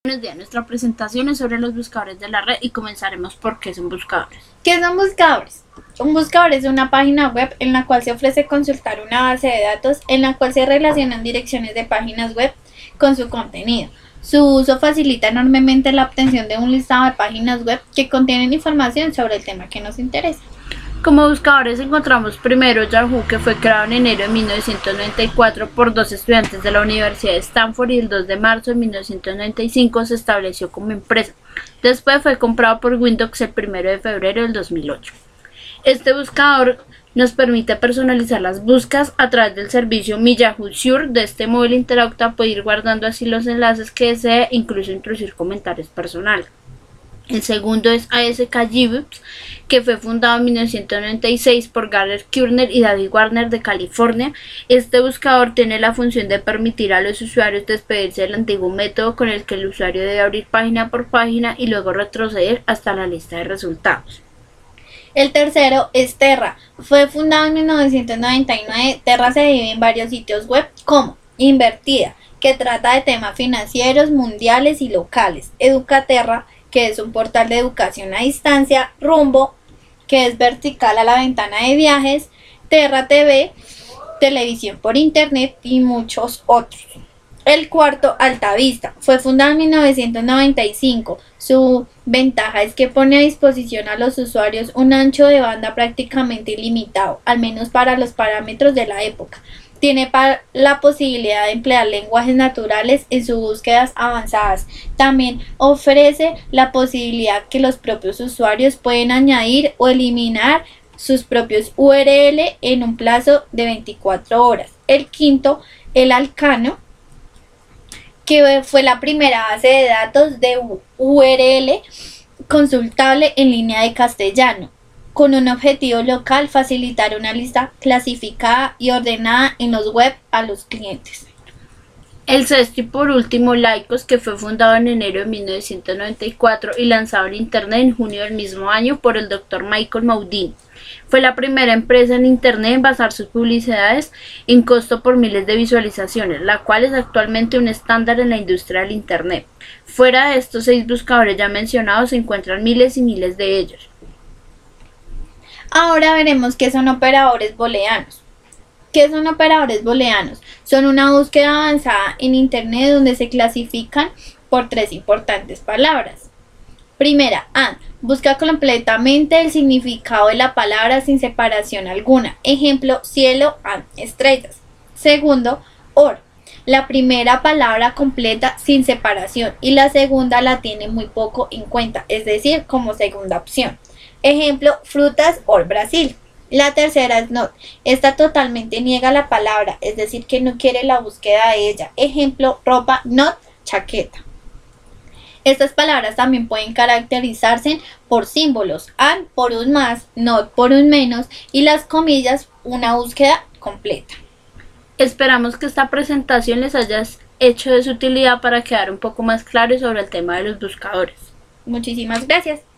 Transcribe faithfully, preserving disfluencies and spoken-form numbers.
Buenos días, nuestra presentación es sobre los buscadores de la red y comenzaremos por qué son buscadores. ¿Qué son buscadores? Un buscador es una página web en la cual se ofrece consultar una base de datos en la cual se relacionan direcciones de páginas web con su contenido. Su uso facilita enormemente la obtención de un listado de páginas web que contienen información sobre el tema que nos interesa. Como buscadores encontramos primero Yahoo, que fue creado en enero de mil novecientos noventa y cuatro por dos estudiantes de la Universidad de Stanford y el dos de marzo de mil novecientos noventa y cinco se estableció como empresa. Después fue comprado por Windows el primero de febrero del dos mil ocho. Este buscador nos permite personalizar las búsquedas a través del servicio Mi Yahoo Sure. De este móvil interactúa puede ir guardando así los enlaces que desee, incluso introducir comentarios personales. El segundo es A S K Gibbs, que fue fundado en mil novecientos noventa y seis por Gary Kearney y David Warner de California. Este buscador tiene la función de permitir a los usuarios despedirse del antiguo método con el que el usuario debe abrir página por página y luego retroceder hasta la lista de resultados. El tercero es Terra. Fue fundado en mil novecientos noventa y nueve. Terra se divide en varios sitios web como Invertida, que trata de temas financieros, mundiales y locales. Educaterra, que es un portal de educación a distancia. Rumbo, que es vertical a la ventana de viajes. Terra T V, televisión por internet y muchos otros. El cuarto, Altavista, fue fundado en mil novecientos noventa y cinco. Su ventaja es que pone a disposición a los usuarios un ancho de banda prácticamente ilimitado, al menos para los parámetros de la época. Tiene la posibilidad de emplear lenguajes naturales en sus búsquedas avanzadas. También ofrece la posibilidad que los propios usuarios pueden añadir o eliminar sus propios U R L en un plazo de veinticuatro horas. El quinto, el Alcano, que fue la primera base de datos de U R L consultable en línea de castellano, con un objetivo local: facilitar una lista clasificada y ordenada en los web a los clientes. El sexto y por último, Lycos, que fue fundado en enero de mil novecientos noventa y cuatro y lanzado en internet en junio del mismo año por el doctor Michael Maudin. Fue la primera empresa en internet en basar sus publicidades en costo por miles de visualizaciones, la cual es actualmente un estándar en la industria del internet. Fuera de estos seis buscadores ya mencionados se encuentran miles y miles de ellos. Ahora veremos qué son operadores booleanos. ¿Qué son operadores booleanos? Son una búsqueda avanzada en internet donde se clasifican por tres importantes palabras. Primera, and. Busca completamente el significado de la palabra sin separación alguna. Ejemplo, cielo and estrellas. Segundo, or. La primera palabra completa sin separación y la segunda la tiene muy poco en cuenta, es decir, como segunda opción. Ejemplo, frutas or Brasil. La tercera es not. Esta totalmente niega la palabra, es decir, que no quiere la búsqueda de ella. Ejemplo, ropa, not chaqueta. Estas palabras también pueden caracterizarse por símbolos, and por un más, not por un menos y las comillas una búsqueda completa. Esperamos que esta presentación les haya hecho de su utilidad para quedar un poco más claros sobre el tema de los buscadores. Muchísimas gracias.